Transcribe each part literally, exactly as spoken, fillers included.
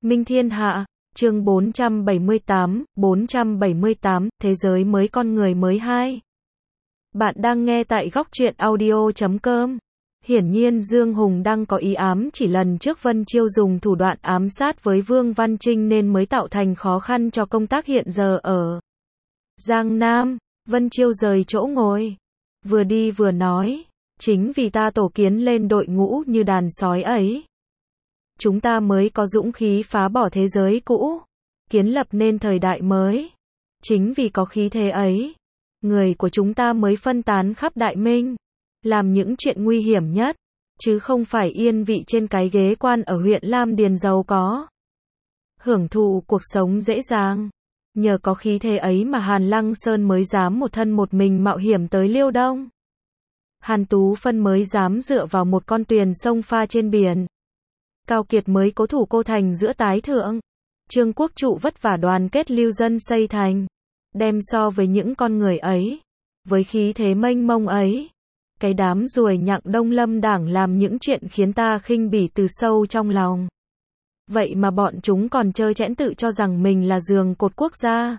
Minh Thiên Hạ, chương bốn trăm bảy mươi tám, bốn trăm bảy mươi tám, Thế giới mới con người mới hai. Bạn đang nghe tại góc truyện audio chấm com. Hiển nhiên Dương Hùng đang có ý ám chỉ lần trước Vân Chiêu dùng thủ đoạn ám sát với Vương Văn Trinh nên mới tạo thành khó khăn cho công tác hiện giờ ở Giang Nam. Vân Chiêu rời chỗ ngồi, vừa đi vừa nói, chính vì ta tổ kiến lên đội ngũ như đàn sói ấy, chúng ta mới có dũng khí phá bỏ thế giới cũ, kiến lập nên thời đại mới. Chính vì có khí thế ấy, người của chúng ta mới phân tán khắp Đại Minh, làm những chuyện nguy hiểm nhất, chứ không phải yên vị trên cái ghế quan ở huyện Lam Điền giàu có, hưởng thụ cuộc sống dễ dàng. Nhờ có khí thế ấy mà Hàn Lăng Sơn mới dám một thân một mình mạo hiểm tới Liêu Đông. Hàn Tú Phân mới dám dựa vào một con tuyền sông pha trên biển. Cao Kiệt mới cố thủ Cô Thành giữa tái thượng. Trương Quốc Trụ vất vả đoàn kết lưu dân xây thành. Đem so với những con người ấy, với khí thế mênh mông ấy, cái đám ruồi nhặng Đông Lâm Đảng làm những chuyện khiến ta khinh bỉ từ sâu trong lòng. Vậy mà bọn chúng còn trơ trẽn tự cho rằng mình là giường cột quốc gia.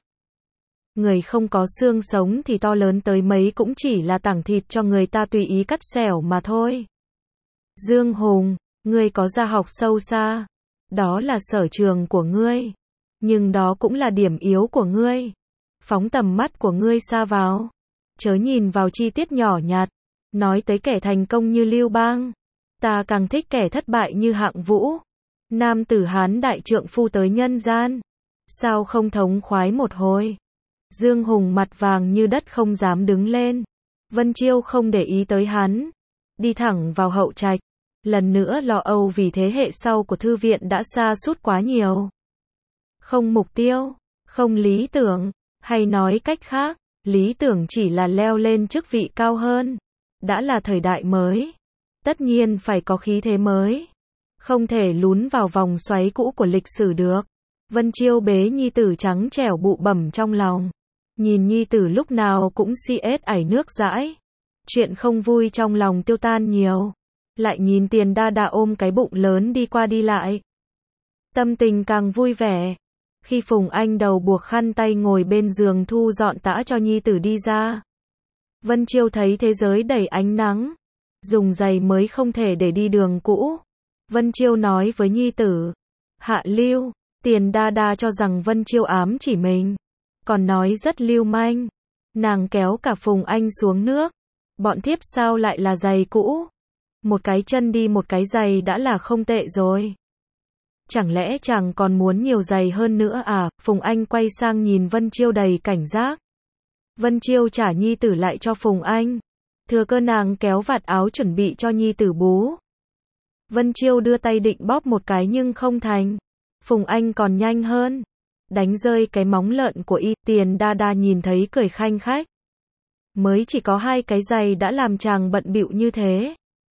Người không có xương sống thì to lớn tới mấy cũng chỉ là tảng thịt cho người ta tùy ý cắt xẻo mà thôi. Dương Hùng, ngươi có gia học sâu xa, đó là sở trường của ngươi, nhưng đó cũng là điểm yếu của ngươi. Phóng tầm mắt của ngươi xa vào, chớ nhìn vào chi tiết nhỏ nhặt. Nói tới kẻ thành công như Lưu Bang, ta càng thích kẻ thất bại như Hạng Vũ. Nam tử Hán đại trượng phu tới nhân gian, sao không thống khoái một hồi. Dương Hùng mặt vàng như đất không dám đứng lên. Vân Chiêu không để ý tới hắn, đi thẳng vào hậu trạch. Lần nữa lo âu vì thế hệ sau của thư viện đã sa sút quá nhiều. Không mục tiêu, không lý tưởng, hay nói cách khác, lý tưởng chỉ là leo lên chức vị cao hơn. Đã là thời đại mới, tất nhiên phải có khí thế mới, không thể lún vào vòng xoáy cũ của lịch sử được. Vân Chiêu bế nhi tử trắng trẻo bụ bẩm trong lòng, nhìn nhi tử lúc nào cũng si ết ải nước dãi, chuyện không vui trong lòng tiêu tan nhiều. Lại nhìn Tiền Đa Đa ôm cái bụng lớn đi qua đi lại, tâm tình càng vui vẻ. Khi Phùng Anh đầu buộc khăn tay ngồi bên giường thu dọn tã cho nhi tử đi ra, Vân Chiêu thấy thế giới đầy ánh nắng, dùng giày mới không thể để đi đường cũ. Vân Chiêu nói với nhi tử, Hạ Lưu. Tiền Đa Đa cho rằng Vân Chiêu ám chỉ mình, còn nói rất lưu manh. Nàng kéo cả Phùng Anh xuống nước, bọn thiếp sao lại là giày cũ, một cái chân đi một cái giày đã là không tệ rồi, chẳng lẽ chàng còn muốn nhiều giày hơn nữa à? Phùng Anh quay sang nhìn Vân Chiêu đầy cảnh giác. Vân Chiêu trả nhi tử lại cho Phùng Anh, thừa cơ nàng kéo vạt áo chuẩn bị cho nhi tử bú. Vân Chiêu đưa tay định bóp một cái nhưng không thành. Phùng Anh còn nhanh hơn, đánh rơi cái móng lợn của y. Tiền Đa Đa nhìn thấy cười khanh khách, mới chỉ có hai cái giày đã làm chàng bận bịu như thế,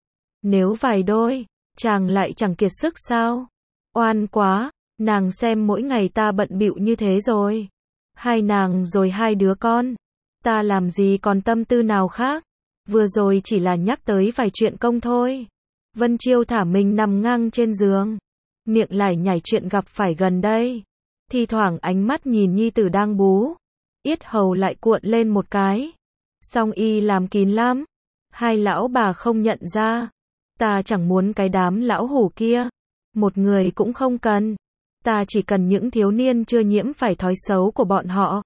nếu vài đôi, chàng lại chẳng kiệt sức sao? Oan quá, nàng xem mỗi ngày ta bận bịu như thế rồi, hai nàng rồi hai đứa con, ta làm gì còn tâm tư nào khác, vừa rồi chỉ là nhắc tới vài chuyện công thôi. Vân Chiêu thả mình nằm ngang trên giường, miệng lải nhải chuyện gặp phải gần đây, thi thoảng ánh mắt nhìn nhi tử đang bú, yết hầu lại cuộn lên một cái. Song y làm kín lắm, hai lão bà không nhận ra. Ta chẳng muốn cái đám lão hủ kia, một người cũng không cần, ta chỉ cần những thiếu niên chưa nhiễm phải thói xấu của bọn họ.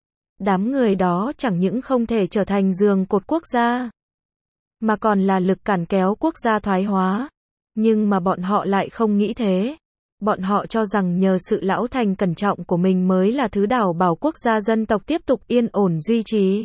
Đám người đó chẳng những không thể trở thành giường cột quốc gia, mà còn là lực cản kéo quốc gia thoái hóa. Nhưng mà bọn họ lại không nghĩ thế. Bọn họ cho rằng nhờ sự lão thành cẩn trọng của mình mới là thứ đảm bảo quốc gia dân tộc tiếp tục yên ổn duy trì.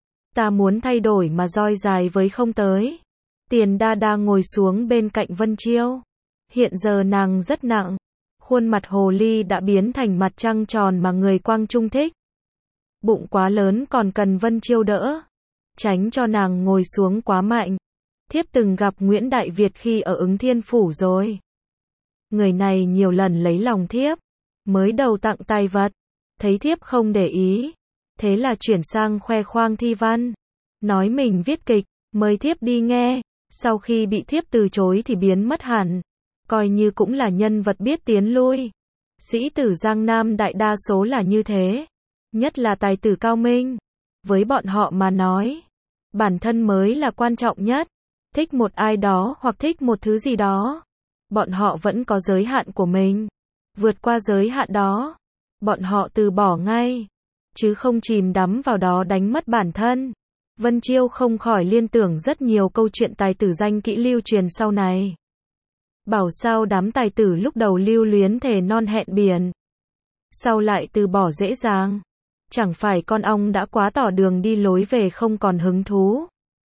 Ta muốn thay đổi mà roi dài với không tới. Tiền Đa Đa ngồi xuống bên cạnh Vân Chiêu. Hiện giờ nàng rất nặng, khuôn mặt hồ ly đã biến thành mặt trăng tròn mà người Quang Trung thích. Bụng quá lớn còn cần Vân Chiêu đỡ, tránh cho nàng ngồi xuống quá mạnh. Thiếp từng gặp Nguyễn Đại Việt khi ở Ứng Thiên Phủ rồi. Người này nhiều lần lấy lòng thiếp, mới đầu tặng tài vật, thấy thiếp không để ý, thế là chuyển sang khoe khoang thi văn, nói mình viết kịch, mời thiếp đi nghe. Sau khi bị thiếp từ chối thì biến mất hẳn, coi như cũng là nhân vật biết tiến lui. Sĩ tử Giang Nam đại đa số là như thế. Nhất là tài tử cao minh. Với bọn họ mà nói, bản thân mới là quan trọng nhất. Thích một ai đó hoặc thích một thứ gì đó, bọn họ vẫn có giới hạn của mình. Vượt qua giới hạn đó, bọn họ từ bỏ ngay, chứ không chìm đắm vào đó đánh mất bản thân. Vân Chiêu không khỏi liên tưởng rất nhiều câu chuyện tài tử danh kỹ lưu truyền sau này. Bảo sao đám tài tử lúc đầu lưu luyến thề non hẹn biển, sau lại từ bỏ dễ dàng. Chẳng phải con ong đã quá tỏ đường đi lối về không còn hứng thú.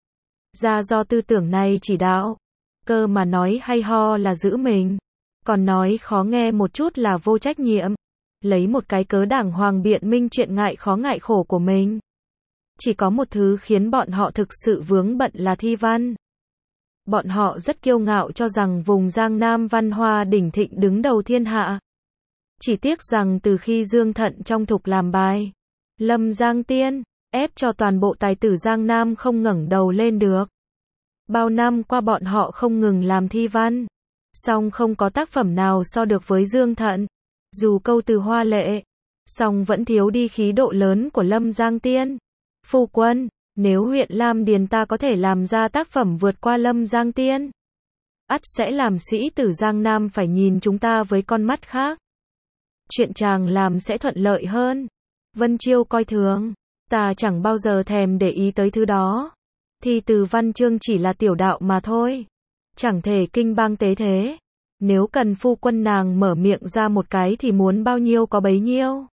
Ra do tư tưởng này chỉ đạo. Cơ mà nói hay ho là giữ mình, còn nói khó nghe một chút là vô trách nhiệm. Lấy một cái cớ đàng hoàng biện minh chuyện ngại khó ngại khổ của mình. Chỉ có một thứ khiến bọn họ thực sự vướng bận là thi văn. Bọn họ rất kiêu ngạo cho rằng vùng Giang Nam văn hoa đỉnh thịnh đứng đầu thiên hạ. Chỉ tiếc rằng từ khi Dương Thận trong thục làm bài Lâm Giang Tiên, ép cho toàn bộ tài tử Giang Nam không ngẩng đầu lên được. Bao năm qua bọn họ không ngừng làm thi văn, song không có tác phẩm nào so được với Dương Thận. Dù câu từ hoa lệ, song vẫn thiếu đi khí độ lớn của Lâm Giang Tiên. Phu quân, nếu huyện Lam Điền ta có thể làm ra tác phẩm vượt qua Lâm Giang Tiên, ắt sẽ làm sĩ tử Giang Nam phải nhìn chúng ta với con mắt khác. Chuyện chàng làm sẽ thuận lợi hơn. Vân Chiêu coi thường, ta chẳng bao giờ thèm để ý tới thứ đó. Thi từ văn chương chỉ là tiểu đạo mà thôi, chẳng thể kinh bang tế thế. Nếu cần phu quân nàng mở miệng ra một cái thì muốn bao nhiêu có bấy nhiêu.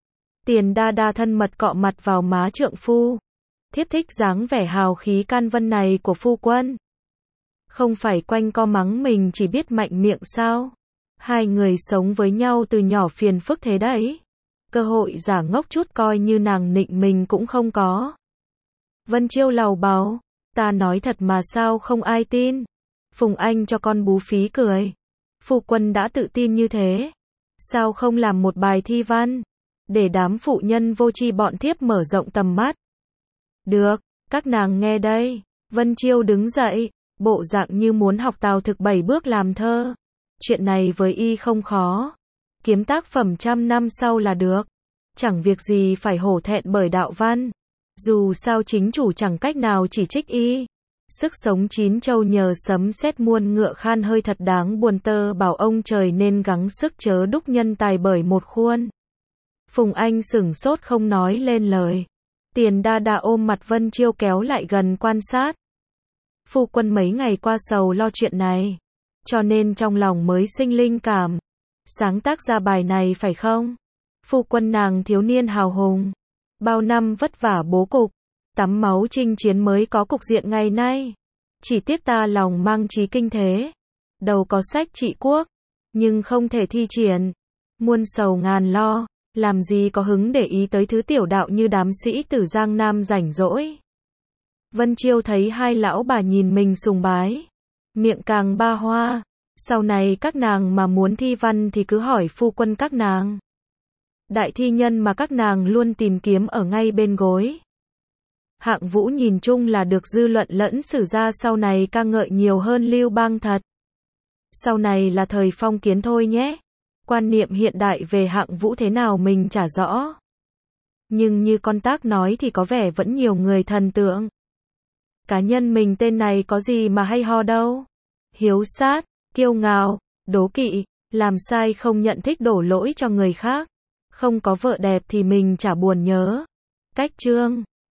Tiền đa đa thân mật cọ mặt vào má trượng phu. Thiếp thích dáng vẻ hào khí can vân này của phu quân. Không phải quanh co mắng mình chỉ biết mạnh miệng sao? Hai người sống với nhau từ nhỏ phiền phức thế đấy. Cơ hội giả ngốc chút coi như nàng nịnh mình cũng không có. Vân Chiêu lầu bầu, ta nói thật mà sao không ai tin. Phùng Anh cho con bú phí cười. Phu quân đã tự tin như thế, sao không làm một bài thi văn, để đám phụ nhân vô tri bọn thiếp mở rộng tầm mắt. Được, các nàng nghe đây. Vân Chiêu đứng dậy, bộ dạng như muốn học Tào Thực bảy bước làm thơ. Chuyện này với y không khó, kiếm tác phẩm trăm năm sau là được. Chẳng việc gì phải hổ thẹn bởi đạo văn. Dù sao chính chủ chẳng cách nào chỉ trích y. Sức sống chín châu nhờ sấm sét muôn ngựa khan hơi thật đáng buồn, tơ bảo ông trời nên gắng sức chớ đúc nhân tài bởi một khuôn. Phùng Anh sửng sốt không nói lên lời. Tiền đa đa ôm mặt Vân Chiêu kéo lại gần quan sát. Phu quân mấy ngày qua sầu lo chuyện này, cho nên trong lòng mới sinh linh cảm, sáng tác ra bài này phải không? Phu quân nàng thiếu niên hào hùng, bao năm vất vả bố cục, tắm máu chinh chiến mới có cục diện ngày nay. Chỉ tiếc ta lòng mang chí kinh thế, đầu có sách trị quốc, nhưng không thể thi triển. Muôn sầu ngàn lo, làm gì có hứng để ý tới thứ tiểu đạo như đám sĩ tử Giang Nam rảnh rỗi. Vân Chiêu thấy hai lão bà nhìn mình sùng bái, miệng càng ba hoa. Sau này các nàng mà muốn thi văn thì cứ hỏi phu quân các nàng. Đại thi nhân mà các nàng luôn tìm kiếm ở ngay bên gối. Hạng Vũ nhìn chung là được dư luận lẫn sử gia sau này ca ngợi nhiều hơn Lưu Bang thật. Sau này là thời phong kiến thôi nhé. Quan niệm hiện đại về Hạng Vũ thế nào mình chả rõ. Nhưng như con tác nói thì có vẻ vẫn nhiều người thần tượng. Cá nhân mình tên này có gì mà hay ho đâu. Hiếu sát, kiêu ngạo, đố kỵ, làm sai không nhận thích đổ lỗi cho người khác. Không có vợ đẹp thì mình chả buồn nhớ. Cách chương